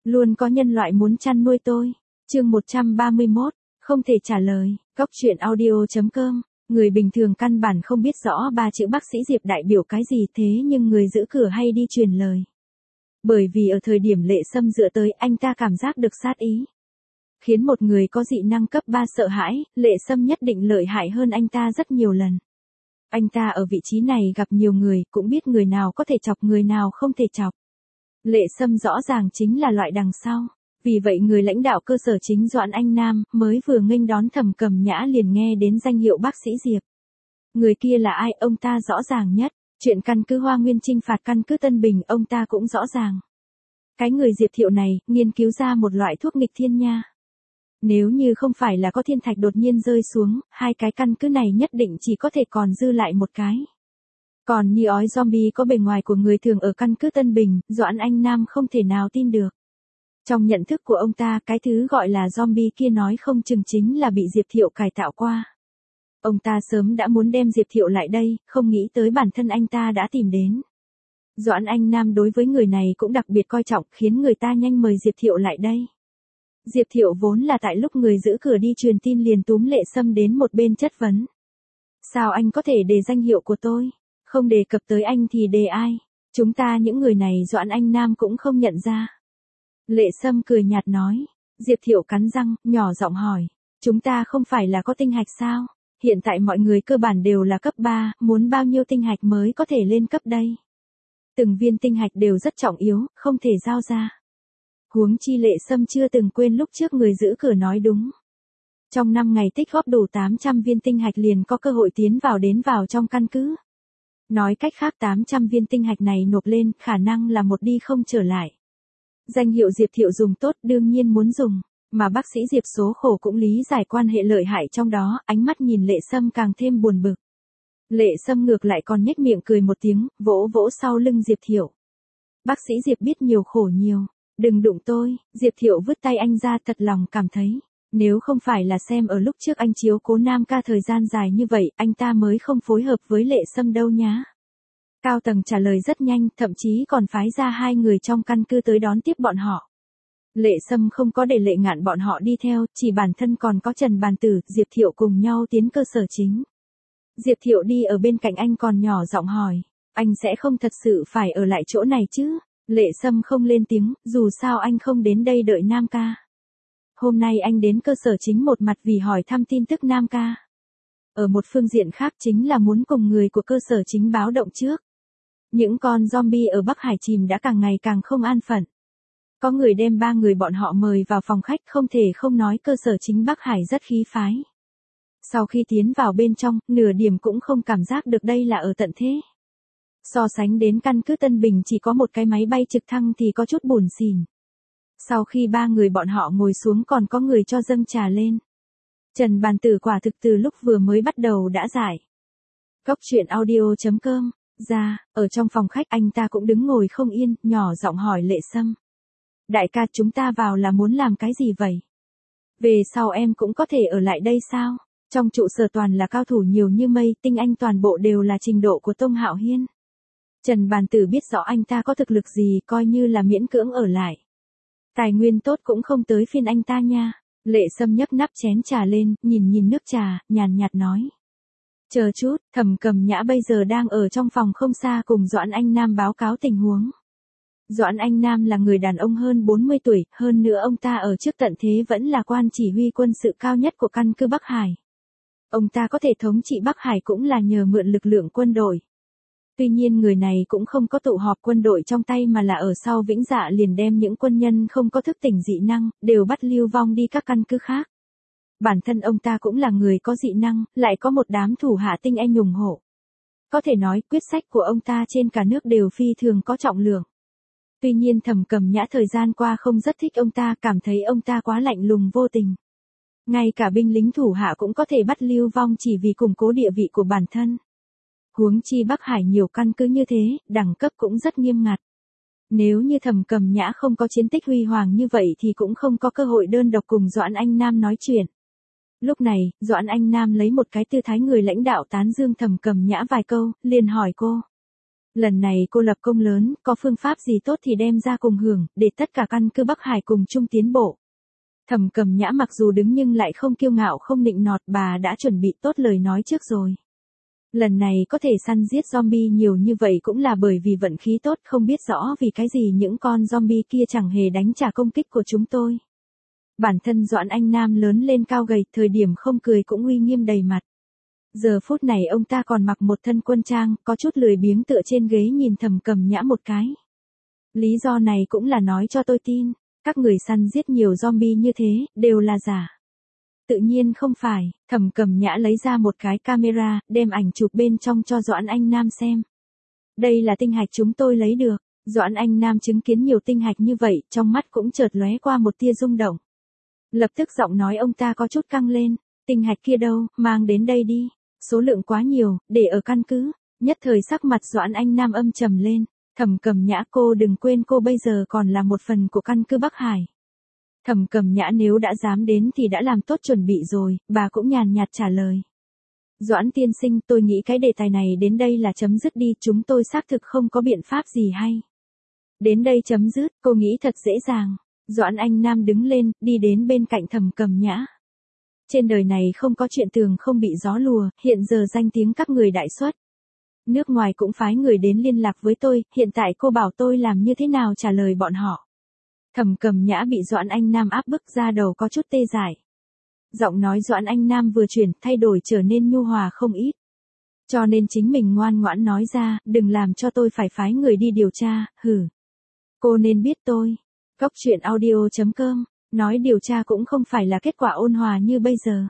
Luôn có nhân loại muốn chăn nuôi tôi. Chương 131, không thể trả lời. Góc truyện audio.com. Người bình thường căn bản không biết rõ ba chữ bác sĩ Diệp đại biểu cái gì, thế nhưng người giữ cửa hay đi truyền lời. Bởi vì ở thời điểm Lệ Sâm dựa tới, anh ta cảm giác được sát ý. Khiến một người có dị năng cấp 3 sợ hãi, Lệ Sâm nhất định lợi hại hơn anh ta rất nhiều lần. Anh ta ở vị trí này gặp nhiều người, cũng biết người nào có thể chọc người nào không thể chọc. Lệ Sâm rõ ràng chính là loại đằng sau. Vì vậy người lãnh đạo cơ sở chính Doãn Anh Nam mới vừa nghênh đón Thẩm Cầm Nhã liền nghe đến danh hiệu bác sĩ Diệp. Người kia là ai, ông ta rõ ràng nhất. Chuyện căn cứ Hoa Nguyên chinh phạt căn cứ Tân Bình ông ta cũng rõ ràng. Cái người Diệp Thiệu này nghiên cứu ra một loại thuốc nghịch thiên nha. Nếu như không phải là có thiên thạch đột nhiên rơi xuống, hai cái căn cứ này nhất định chỉ có thể còn dư lại một cái. Còn như ói zombie có bề ngoài của người thường ở căn cứ Tân Bình, Doãn Anh Nam không thể nào tin được. Trong nhận thức của ông ta, cái thứ gọi là zombie kia nói không chừng chính là bị Diệp Thiệu cải tạo qua. Ông ta sớm đã muốn đem Diệp Thiệu lại đây, không nghĩ tới bản thân anh ta đã tìm đến. Doãn Anh Nam đối với người này cũng đặc biệt coi trọng, khiến người ta nhanh mời Diệp Thiệu lại đây. Diệp Thiệu vốn là tại lúc người giữ cửa đi truyền tin liền túm Lệ Sâm đến một bên chất vấn. Sao anh có thể đề danh hiệu của tôi? Không đề cập tới anh thì đề ai? Chúng ta những người này Doãn Anh Nam cũng không nhận ra. Lệ Sâm cười nhạt nói. Diệp Thiệu cắn răng, nhỏ giọng hỏi. Chúng ta không phải là có tinh hạch sao? Hiện tại mọi người cơ bản đều là cấp 3, muốn bao nhiêu tinh hạch mới có thể lên cấp đây? Từng viên tinh hạch đều rất trọng yếu, không thể giao ra. Huống chi Lệ Sâm chưa từng quên lúc trước người giữ cửa nói đúng. Trong 5 ngày tích góp đủ 800 viên tinh hạch liền có cơ hội tiến vào trong căn cứ. Nói cách khác 800 viên tinh hạch này nộp lên, khả năng là một đi không trở lại. Danh hiệu Diệp Thiệu dùng tốt đương nhiên muốn dùng, mà bác sĩ Diệp số khổ cũng lý giải quan hệ lợi hại trong đó, ánh mắt nhìn Lệ Sâm càng thêm buồn bực. Lệ Sâm ngược lại còn nhếch miệng cười một tiếng, vỗ vỗ sau lưng Diệp Thiệu. Bác sĩ Diệp biết nhiều khổ nhiều, đừng đụng tôi. Diệp Thiệu vứt tay anh ra, thật lòng cảm thấy, nếu không phải là xem ở lúc trước anh chiếu cố Nam Ca thời gian dài như vậy, anh ta mới không phối hợp với Lệ Sâm đâu nhá. Cao tầng trả lời rất nhanh, thậm chí còn phái ra 2 người trong căn cứ tới đón tiếp bọn họ. Lệ Sâm không có để Lệ Ngạn bọn họ đi theo, chỉ bản thân còn có Trần Bàn Tử, Diệp Thiệu cùng nhau tiến cơ sở chính. Diệp Thiệu đi ở bên cạnh anh còn nhỏ giọng hỏi, anh sẽ không thật sự phải ở lại chỗ này chứ? Lệ Sâm không lên tiếng, dù sao anh không đến đây đợi Nam Ca. Hôm nay anh đến cơ sở chính một mặt vì hỏi thăm tin tức Nam Ca. Ở một phương diện khác chính là muốn cùng người của cơ sở chính báo động trước. Những con zombie ở Bắc Hải chìm đã càng ngày càng không an phận. Có người đem 3 người bọn họ mời vào phòng khách, không thể không nói cơ sở chính Bắc Hải rất khí phái. Sau khi tiến vào bên trong, nửa điểm cũng không cảm giác được đây là ở tận thế. So sánh đến căn cứ Tân Bình chỉ có một cái máy bay trực thăng thì có chút buồn xỉn. Sau khi 3 người bọn họ ngồi xuống còn có người cho dâng trà lên. Trần Bàn Tử quả thực từ lúc vừa mới bắt đầu đã giải. Góc truyện audio.com. Ra, ở trong phòng khách anh ta cũng đứng ngồi không yên, nhỏ giọng hỏi Lệ Sâm. Đại ca, chúng ta vào là muốn làm cái gì vậy? Về sau em cũng có thể ở lại đây sao? Trong trụ sở toàn là cao thủ nhiều như mây, tinh anh toàn bộ đều là trình độ của Tông Hạo Hiên. Trần Bàn Tử biết rõ anh ta có thực lực gì, coi như là miễn cưỡng ở lại. Tài nguyên tốt cũng không tới phiên anh ta nha. Lệ Sâm nhấc nắp chén trà lên, nhìn nước trà, nhàn nhạt nói. Chờ chút, Thẩm Cầm Nhã bây giờ đang ở trong phòng không xa cùng Doãn Anh Nam báo cáo tình huống. Doãn Anh Nam là người đàn ông hơn 40 tuổi, hơn nữa ông ta ở trước tận thế vẫn là quan chỉ huy quân sự cao nhất của căn cứ Bắc Hải. Ông ta có thể thống trị Bắc Hải cũng là nhờ mượn lực lượng quân đội. Tuy nhiên người này cũng không có tụ họp quân đội trong tay mà là ở sau Vĩnh Dạ liền đem những quân nhân không có thức tỉnh dị năng, đều bắt lưu vong đi các căn cứ khác. Bản thân ông ta cũng là người có dị năng, lại có một đám thủ hạ tinh anh ủng hộ. Có thể nói quyết sách của ông ta trên cả nước đều phi thường có trọng lượng. Tuy nhiên Thẩm Cầm Nhã thời gian qua không rất thích ông ta, cảm thấy ông ta quá lạnh lùng vô tình. Ngay cả binh lính thủ hạ cũng có thể bắt lưu vong chỉ vì củng cố địa vị của bản thân. Huống chi Bắc Hải nhiều căn cứ như thế, đẳng cấp cũng rất nghiêm ngặt. Nếu như Thẩm Cầm Nhã không có chiến tích huy hoàng như vậy thì cũng không có cơ hội đơn độc cùng Doãn Anh Nam nói chuyện. Lúc này, Doãn Anh Nam lấy một cái tư thái người lãnh đạo tán dương Thẩm Cầm Nhã vài câu, liền hỏi cô. Lần này cô lập công lớn, có phương pháp gì tốt thì đem ra cùng hưởng, để tất cả căn cứ Bắc Hải cùng chung tiến bộ. Thẩm Cầm Nhã mặc dù đứng nhưng lại không kiêu ngạo không nịnh nọt, bà đã chuẩn bị tốt lời nói trước rồi. Lần này có thể săn giết zombie nhiều như vậy cũng là bởi vì vận khí tốt, không biết rõ vì cái gì những con zombie kia chẳng hề đánh trả công kích của chúng tôi. Bản thân Doãn Anh Nam lớn lên cao gầy, thời điểm không cười cũng uy nghiêm đầy mặt. Giờ phút này ông ta còn mặc một thân quân trang, có chút lười biếng tựa trên ghế nhìn Thẩm Cầm Nhã một cái. Lý do này cũng là nói cho tôi tin, các người săn giết nhiều zombie như thế, đều là giả. Tự nhiên không phải, Thẩm Cầm Nhã lấy ra một cái camera, đem ảnh chụp bên trong cho Doãn Anh Nam xem. Đây là tinh hạch chúng tôi lấy được. Doãn Anh Nam chứng kiến nhiều tinh hạch như vậy, trong mắt cũng chợt lóe qua một tia rung động. Lập tức giọng nói ông ta có chút căng lên, tinh hạch kia đâu, mang đến đây đi. Số lượng quá nhiều, để ở căn cứ. Nhất thời sắc mặt Doãn Anh Nam âm trầm lên. Thẩm Cầm Nhã, cô đừng quên cô bây giờ còn là một phần của căn cứ Bắc Hải. Thẩm Cầm Nhã nếu đã dám đến thì đã làm tốt chuẩn bị rồi, bà cũng nhàn nhạt trả lời. Doãn tiên sinh, tôi nghĩ cái đề tài này đến đây là chấm dứt đi, chúng tôi xác thực không có biện pháp gì hay. Đến đây chấm dứt, cô nghĩ thật dễ dàng. Doãn Anh Nam đứng lên, đi đến bên cạnh Thẩm Cầm Nhã. Trên đời này không có chuyện tường không bị gió lùa, hiện giờ danh tiếng các người đại xuất. Nước ngoài cũng phái người đến liên lạc với tôi, hiện tại cô bảo tôi làm như thế nào trả lời bọn họ. Thẩm Cầm Nhã bị Doãn Anh Nam áp bức ra đầu có chút tê dại. Giọng nói Doãn Anh Nam vừa chuyển, thay đổi trở nên nhu hòa không ít. Cho nên chính mình ngoan ngoãn nói ra, đừng làm cho tôi phải phái người đi điều tra, hử. Cô nên biết tôi. Góc truyện audio.com, nói điều tra cũng không phải là kết quả ôn hòa như bây giờ.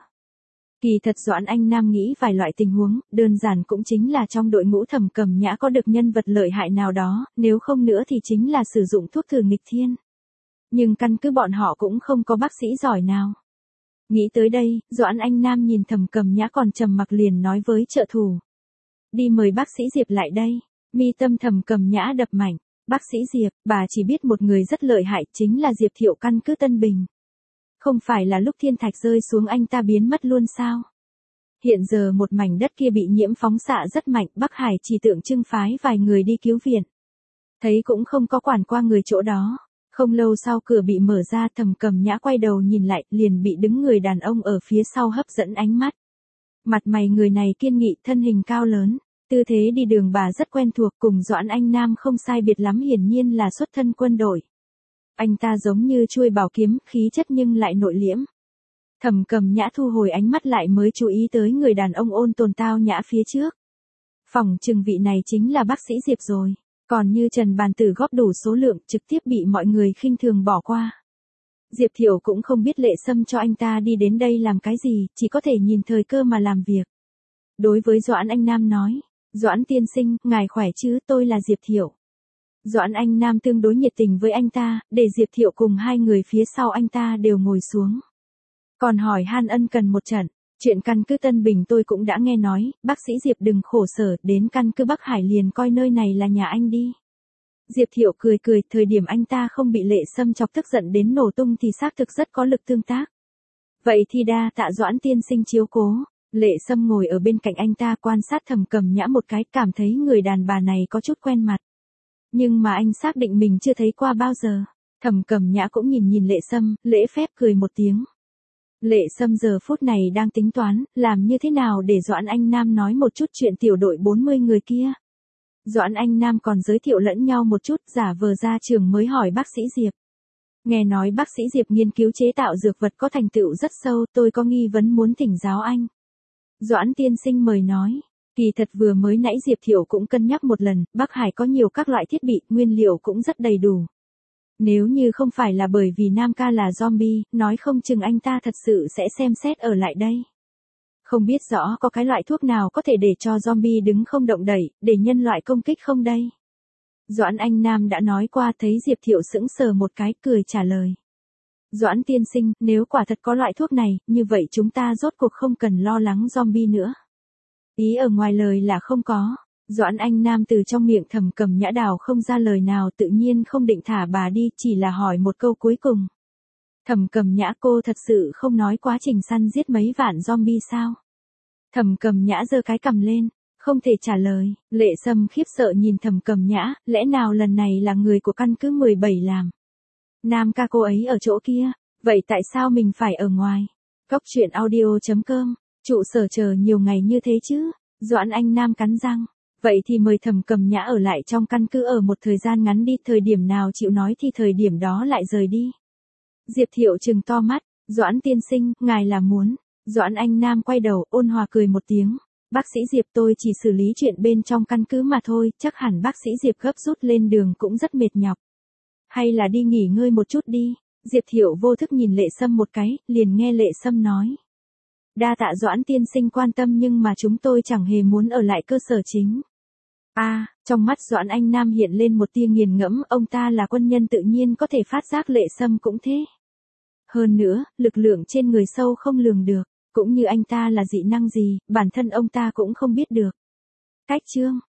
Kỳ thật Doãn Anh Nam nghĩ vài loại tình huống, đơn giản cũng chính là trong đội ngũ Thẩm Cầm Nhã có được nhân vật lợi hại nào đó, nếu không nữa thì chính là sử dụng thuốc thử nghịch thiên. Nhưng căn cứ bọn họ cũng không có bác sĩ giỏi nào. Nghĩ tới đây, Doãn Anh Nam nhìn Thẩm Cầm Nhã còn trầm mặc liền nói với trợ thủ. Đi mời bác sĩ Diệp lại đây. Mi tâm Thẩm Cầm Nhã đập mạnh. Bác sĩ Diệp, bà chỉ biết một người rất lợi hại, chính là Diệp Thiệu, căn cứ Tân Bình. Không phải là lúc thiên thạch rơi xuống anh ta biến mất luôn sao? Hiện giờ một mảnh đất kia bị nhiễm phóng xạ rất mạnh, Bắc Hải chỉ tượng trưng phái vài người đi cứu viện. Thấy cũng không có quản qua người chỗ đó. Không lâu sau cửa bị mở ra, Thẩm Cầm Nhã quay đầu nhìn lại, liền bị đứng người đàn ông ở phía sau hấp dẫn ánh mắt. Mặt mày người này kiên nghị, thân hình cao lớn, tư thế đi đường bà rất quen thuộc, cùng Doãn Anh Nam không sai biệt lắm, hiển nhiên là xuất thân quân đội. Anh ta giống như chuôi bảo kiếm, khí chất nhưng lại nội liễm. Thẩm Cầm Nhã thu hồi ánh mắt lại mới chú ý tới người đàn ông ôn tồn tao nhã phía trước. Phỏng chừng vị này chính là bác sĩ Diệp rồi. Còn như Trần Bàn Tử góp đủ số lượng, trực tiếp bị mọi người khinh thường bỏ qua. Diệp Thiệu cũng không biết Lệ Sâm cho anh ta đi đến đây làm cái gì, chỉ có thể nhìn thời cơ mà làm việc. Đối với Doãn Anh Nam nói, Doãn tiên sinh, ngài khỏe chứ, tôi là Diệp Thiệu. Doãn Anh Nam tương đối nhiệt tình với anh ta, để Diệp Thiệu cùng hai người phía sau anh ta đều ngồi xuống. Còn hỏi han ân cần một trận. Chuyện căn cứ Tân Bình tôi cũng đã nghe nói, bác sĩ Diệp đừng khổ sở, đến căn cứ Bắc Hải liền coi nơi này là nhà anh đi. Diệp Thiệu cười cười, thời điểm anh ta không bị Lệ Sâm chọc tức giận đến nổ tung thì xác thực rất có lực tương tác. Vậy thì đa tạ Doãn tiên sinh chiếu cố. Lệ Sâm ngồi ở bên cạnh anh ta quan sát Thẩm Cầm Nhã một cái, cảm thấy người đàn bà này có chút quen mặt. Nhưng mà anh xác định mình chưa thấy qua bao giờ. Thẩm Cầm Nhã cũng nhìn Lệ Sâm, lễ phép cười một tiếng. Lệ Sâm giờ phút này đang tính toán, làm như thế nào để Doãn Anh Nam nói một chút chuyện tiểu đội 40 người kia. Doãn Anh Nam còn giới thiệu lẫn nhau một chút, giả vờ ra trường mới hỏi bác sĩ Diệp. Nghe nói bác sĩ Diệp nghiên cứu chế tạo dược vật có thành tựu rất sâu, tôi có nghi vấn muốn thỉnh giáo anh. Doãn tiên sinh mời nói. Kỳ thật vừa mới nãy Diệp Thiệu cũng cân nhắc một lần, Bắc Hải có nhiều các loại thiết bị, nguyên liệu cũng rất đầy đủ. Nếu như không phải là bởi vì Nam ca là zombie, nói không chừng anh ta thật sự sẽ xem xét ở lại đây. Không biết rõ có cái loại thuốc nào có thể để cho zombie đứng không động đậy, để nhân loại công kích không đây? Doãn Anh Nam đã nói qua, thấy Diệp Thiệu sững sờ một cái, cười trả lời. Doãn tiên sinh, nếu quả thật có loại thuốc này, như vậy chúng ta rốt cuộc không cần lo lắng zombie nữa. Ý ở ngoài lời là không có. Doãn Anh Nam từ trong miệng Thẩm Cầm Nhã đào không ra lời nào, tự nhiên không định thả bà đi, chỉ là hỏi một câu cuối cùng. Thẩm Cầm Nhã, cô thật sự không nói quá trình săn giết mấy vạn zombie sao? Thẩm Cầm Nhã giơ cái cằm lên. Không thể trả lời, Lệ Sâm khiếp sợ nhìn Thẩm Cẩm Nhã, lẽ nào lần này là người của căn cứ 17 làm. Nam ca cô ấy ở chỗ kia, vậy tại sao mình phải ở ngoài? Cốc truyện audio.com, trụ sở chờ nhiều ngày như thế chứ? Doãn Anh Nam cắn răng. Vậy thì mời Thẩm Cẩm Nhã ở lại trong căn cứ ở một thời gian ngắn đi, thời điểm nào chịu nói thì thời điểm đó lại rời đi. Diệp Thiệu trừng to mắt, Doãn tiên sinh, ngài là muốn. Doãn Anh Nam quay đầu, ôn hòa cười một tiếng. Bác sĩ Diệp, tôi chỉ xử lý chuyện bên trong căn cứ mà thôi, chắc hẳn bác sĩ Diệp gấp rút lên đường cũng rất mệt nhọc. Hay là đi nghỉ ngơi một chút đi. Diệp Thiệu vô thức nhìn Lệ Sâm một cái, liền nghe Lệ Sâm nói. Đa tạ Doãn tiên sinh quan tâm nhưng mà chúng tôi chẳng hề muốn ở lại cơ sở chính. Trong mắt Doãn Anh Nam hiện lên một tia nghiền ngẫm, ông ta là quân nhân tự nhiên có thể phát giác Lệ Sâm cũng thế. Hơn nữa, lực lượng trên người sâu không lường được, cũng như anh ta là dị năng gì, bản thân ông ta cũng không biết được. Cách chương